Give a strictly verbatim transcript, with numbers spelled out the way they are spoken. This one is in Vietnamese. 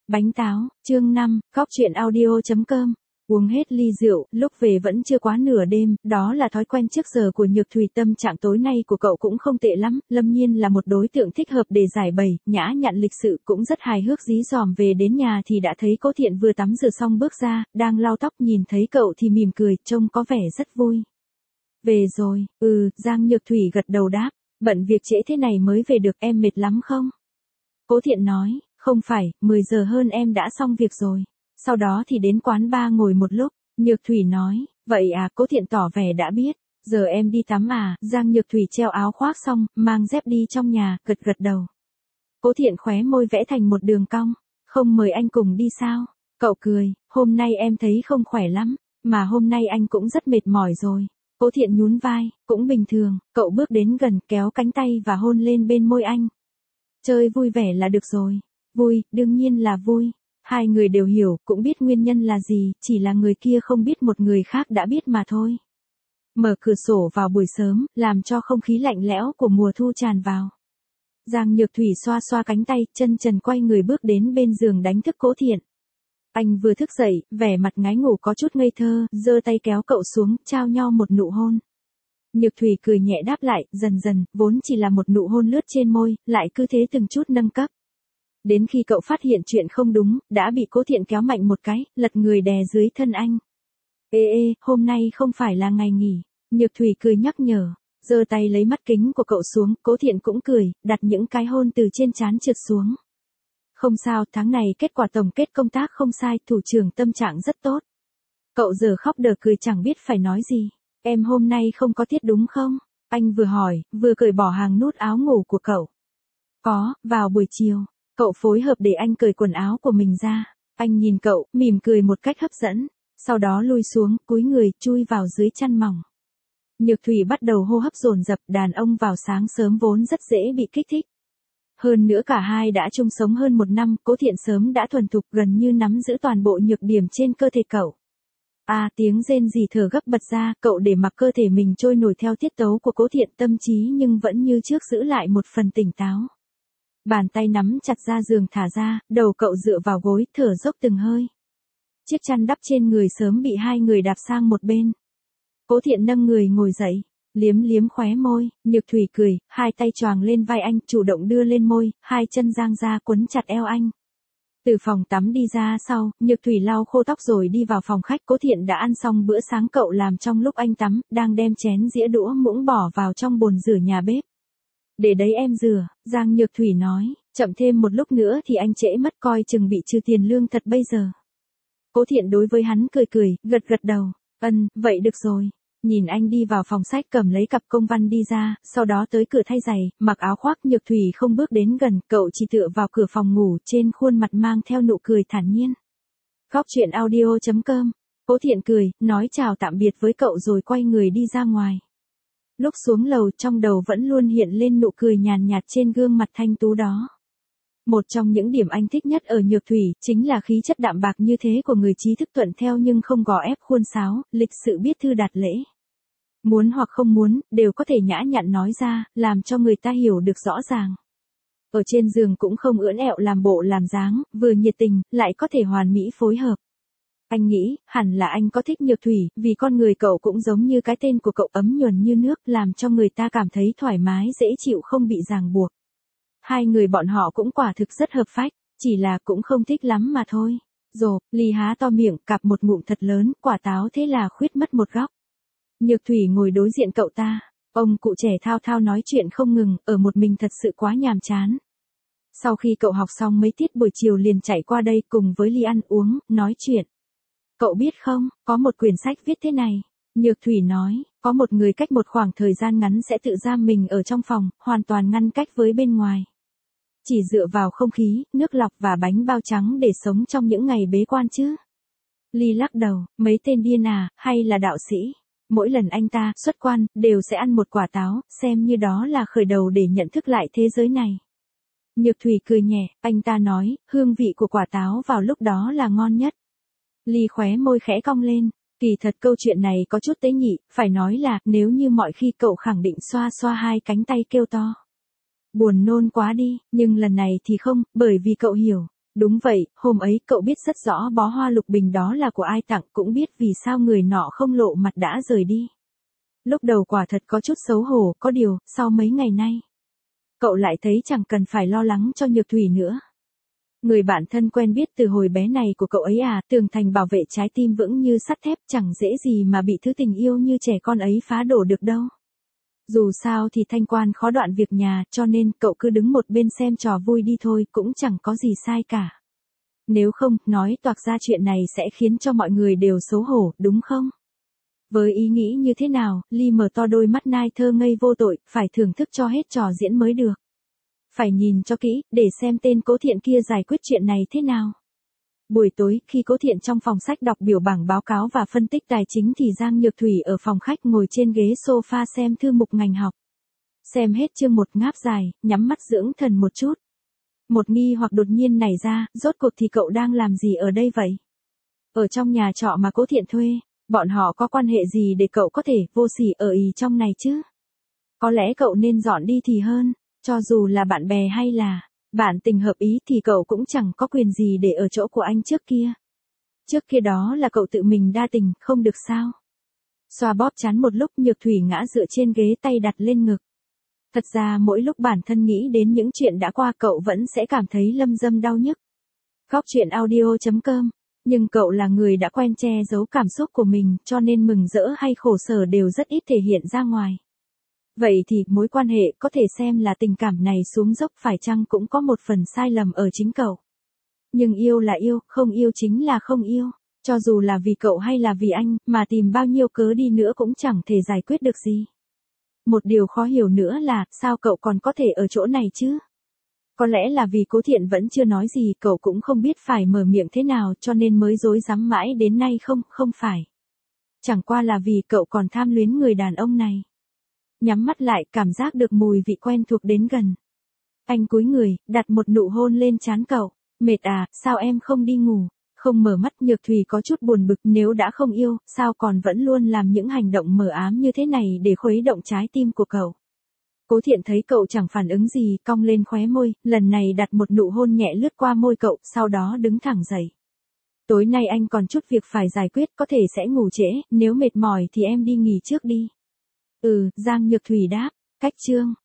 Bánh táo, chương năm, góc chuyện audio chấm com. Uống hết ly rượu, lúc về vẫn chưa quá nửa đêm, đó là thói quen trước giờ của Nhược Thùy. Tâm trạng tối nay của cậu cũng không tệ lắm, Lâm Nhiên là một đối tượng thích hợp để giải bày, nhã nhặn lịch sự, cũng rất hài hước dí dỏm. Về đến nhà thì đã thấy Cố Thiện vừa tắm rửa xong bước ra, đang lau tóc, nhìn thấy cậu thì mỉm cười, trông có vẻ rất vui. Về rồi, ừ, Giang Nhược Thùy gật đầu đáp, bận việc trễ thế này mới về được, em mệt lắm không? Cố Thiện nói, không phải, mười giờ hơn em đã xong việc rồi. Sau đó thì đến quán bar ngồi một lúc. Nhược Thùy nói, vậy à? Cố Thiện tỏ vẻ đã biết. Giờ em đi tắm à? Giang Nhược Thùy treo áo khoác xong, mang dép đi trong nhà, gật gật đầu. Cố Thiện khóe môi vẽ thành một đường cong. Không mời anh cùng đi sao? Cậu cười, hôm nay em thấy không khỏe lắm, mà hôm nay anh cũng rất mệt mỏi rồi. Cố Thiện nhún vai, cũng bình thường. Cậu bước đến gần, kéo cánh tay và hôn lên bên môi anh. Chơi vui vẻ là được rồi. Vui, đương nhiên là vui. Hai người đều hiểu, cũng biết nguyên nhân là gì, chỉ là người kia không biết một người khác đã biết mà thôi. Mở cửa sổ vào buổi sớm, làm cho không khí lạnh lẽo của mùa thu tràn vào. Giang Nhược Thùy xoa xoa cánh tay, chân trần quay người bước đến bên giường đánh thức Cố Thiện. Anh vừa thức dậy, vẻ mặt ngái ngủ có chút ngây thơ, giơ tay kéo cậu xuống, trao nhau một nụ hôn. Nhược Thùy cười nhẹ đáp lại, dần dần, vốn chỉ là một nụ hôn lướt trên môi, lại cứ thế từng chút nâng cấp. Đến khi cậu phát hiện chuyện không đúng, đã bị Cố Thiện kéo mạnh một cái, lật người đè dưới thân anh. Ê ê, hôm nay không phải là ngày nghỉ. Nhược Thùy cười nhắc nhở, giơ tay lấy mắt kính của cậu xuống, Cố Thiện cũng cười, đặt những cái hôn từ trên trán trượt xuống. Không sao, tháng này kết quả tổng kết công tác không sai, thủ trưởng tâm trạng rất tốt. Cậu giờ khóc đờ cười chẳng biết phải nói gì. Em hôm nay không có tiết đúng không? Anh vừa hỏi, vừa cởi bỏ hàng nút áo ngủ của cậu. Có, vào buổi chiều. Cậu phối hợp để anh cởi quần áo của mình ra. Anh nhìn cậu, mỉm cười một cách hấp dẫn. Sau đó lui xuống, cúi người, chui vào dưới chăn mỏng. Nhược Thùy bắt đầu hô hấp dồn dập, đàn ông vào sáng sớm vốn rất dễ bị kích thích. Hơn nữa cả hai đã chung sống hơn một năm, Cố Thiện sớm đã thuần thục gần như nắm giữ toàn bộ nhược điểm trên cơ thể cậu. À, tiếng rên rỉ thở gấp bật ra, cậu để mặc cơ thể mình trôi nổi theo tiết tấu của Cố Thiện, tâm trí nhưng vẫn như trước giữ lại một phần tỉnh táo. Bàn tay nắm chặt ra giường thả ra, đầu cậu dựa vào gối, thở dốc từng hơi. Chiếc chăn đắp trên người sớm bị hai người đạp sang một bên. Cố Thiện nâng người ngồi dậy, liếm liếm khóe môi, Nhược Thùy cười, hai tay choàng lên vai anh, chủ động đưa lên môi, hai chân giang ra quấn chặt eo anh. Từ phòng tắm đi ra sau, Nhược Thùy lau khô tóc rồi đi vào phòng khách. Cố Thiện đã ăn xong bữa sáng cậu làm trong lúc anh tắm, đang đem chén dĩa đũa muỗng bỏ vào trong bồn rửa nhà bếp. Để đấy em rửa, Giang Nhược Thùy nói, chậm thêm một lúc nữa thì anh trễ mất, coi chừng bị trừ tiền lương thật bây giờ. Cố Thiện đối với hắn cười cười, gật gật đầu, ân, vậy được rồi. Nhìn anh đi vào phòng sách cầm lấy cặp công văn đi ra, sau đó tới cửa thay giày, mặc áo khoác. Nhược Thùy không bước đến gần, cậu chỉ tựa vào cửa phòng ngủ, trên khuôn mặt mang theo nụ cười thản nhiên. Góc chuyện audio chấm com. Cố Thiện cười, nói chào tạm biệt với cậu rồi quay người đi ra ngoài. Lúc xuống lầu trong đầu vẫn luôn hiện lên nụ cười nhàn nhạt trên gương mặt thanh tú đó. Một trong những điểm anh thích nhất ở Nhược Thùy, chính là khí chất đạm bạc như thế của người trí thức thuận theo nhưng không gò ép khuôn sáo, lịch sự biết thư đạt lễ. Muốn hoặc không muốn, đều có thể nhã nhặn nói ra, làm cho người ta hiểu được rõ ràng. Ở trên giường cũng không ưỡn ẹo làm bộ làm dáng, vừa nhiệt tình, lại có thể hoàn mỹ phối hợp. Anh nghĩ, hẳn là anh có thích Nhược Thùy, vì con người cậu cũng giống như cái tên của cậu, ấm nhuần như nước, làm cho người ta cảm thấy thoải mái dễ chịu không bị ràng buộc. Hai người bọn họ cũng quả thực rất hợp phách, chỉ là cũng không thích lắm mà thôi. Rồ, Ly há to miệng, cạp một ngụm thật lớn, quả táo thế là khuyết mất một góc. Nhược Thùy ngồi đối diện cậu ta, ông cụ trẻ thao thao nói chuyện không ngừng, ở một mình thật sự quá nhàm chán. Sau khi cậu học xong mấy tiết buổi chiều liền chạy qua đây cùng với Ly ăn uống, nói chuyện. Cậu biết không, có một quyển sách viết thế này. Nhược Thùy nói, có một người cách một khoảng thời gian ngắn sẽ tự giam mình ở trong phòng, hoàn toàn ngăn cách với bên ngoài. Chỉ dựa vào không khí, nước lọc và bánh bao trắng để sống trong những ngày bế quan chứ. Ly lắc đầu, mấy tên điên à, hay là đạo sĩ. Mỗi lần anh ta xuất quan, đều sẽ ăn một quả táo, xem như đó là khởi đầu để nhận thức lại thế giới này. Nhược Thùy cười nhẹ, anh ta nói, hương vị của quả táo vào lúc đó là ngon nhất. Ly khóe môi khẽ cong lên, kỳ thật câu chuyện này có chút tế nhị, phải nói là, nếu như mọi khi cậu khẳng định xoa xoa hai cánh tay kêu to. Buồn nôn quá đi, nhưng lần này thì không, bởi vì cậu hiểu, Đúng vậy, hôm ấy cậu biết rất rõ bó hoa lục bình đó là của ai tặng, cũng biết vì sao người nọ không lộ mặt đã rời đi. Lúc đầu quả thật có chút xấu hổ, có điều, sau mấy ngày nay, cậu lại thấy chẳng cần phải lo lắng cho Nhược Thủy nữa. Người bạn thân quen biết từ hồi bé này của cậu ấy à, tường thành bảo vệ trái tim vững như sắt thép, chẳng dễ gì mà bị thứ tình yêu như trẻ con ấy phá đổ được đâu. Dù sao thì Thanh Quan khó đoạn việc nhà, cho nên cậu cứ đứng một bên xem trò vui đi thôi, cũng chẳng có gì sai cả. Nếu không, nói toạc ra chuyện này sẽ khiến cho mọi người đều xấu hổ, đúng không? Với ý nghĩ như thế nào, Ly mở to đôi mắt nai thơ ngây vô tội, phải thưởng thức cho hết trò diễn mới được. Phải nhìn cho kỹ, để xem tên Cố Thiện kia giải quyết chuyện này thế nào. Buổi tối, khi Cố Thiện trong phòng sách đọc biểu bảng báo cáo và phân tích tài chính thì Giang Nhược Thủy ở phòng khách ngồi trên ghế sofa xem thư mục ngành học. Xem hết chương một ngáp dài, nhắm mắt dưỡng thần một chút. Một nghi hoặc đột nhiên nảy ra, rốt cuộc thì cậu đang làm gì ở đây vậy? Ở trong nhà trọ mà Cố Thiện thuê, bọn họ có quan hệ gì để cậu có thể vô sỉ ở ì trong này chứ? Có lẽ cậu nên dọn đi thì hơn, cho dù là bạn bè hay là bạn tình hợp ý thì cậu cũng chẳng có quyền gì để ở chỗ của anh trước kia. Trước kia đó là cậu tự mình đa tình, không được sao? Xoa bóp chán một lúc, Nhược Thủy ngã dựa trên ghế, tay đặt lên ngực. Thật ra mỗi lúc bản thân nghĩ đến những chuyện đã qua cậu vẫn sẽ cảm thấy lâm dâm đau nhức. Góc truyện audio chấm com. Nhưng cậu là người đã quen che giấu cảm xúc của mình, cho nên mừng rỡ hay khổ sở đều rất ít thể hiện ra ngoài. Vậy thì mối quan hệ có thể xem là tình cảm này xuống dốc phải chăng cũng có một phần sai lầm ở chính cậu. Nhưng yêu là yêu, không yêu chính là không yêu. Cho dù là vì cậu hay là vì anh, mà tìm bao nhiêu cớ đi nữa cũng chẳng thể giải quyết được gì. Một điều khó hiểu nữa là, sao cậu còn có thể ở chỗ này chứ? Có lẽ là vì Cố Thiện vẫn chưa nói gì, cậu cũng không biết phải mở miệng thế nào cho nên mới dối dám mãi đến nay không, không phải. Chẳng qua là vì cậu còn tham luyến người đàn ông này. Nhắm mắt lại, cảm giác được mùi vị quen thuộc đến gần. Anh cúi người, đặt một nụ hôn lên trán cậu. Mệt à, sao em không đi ngủ? Không mở mắt, Nhược Thủy có chút buồn bực, nếu đã không yêu, sao còn vẫn luôn làm những hành động mờ ám như thế này để khuấy động trái tim của cậu. Cố Thiện thấy cậu chẳng phản ứng gì, cong lên khóe môi, lần này đặt một nụ hôn nhẹ lướt qua môi cậu, sau đó đứng thẳng dậy. Tối nay anh còn chút việc phải giải quyết, có thể sẽ ngủ trễ, nếu mệt mỏi thì em đi nghỉ trước đi. Ừ, Giang Nhược Thủy đáp. Cách chương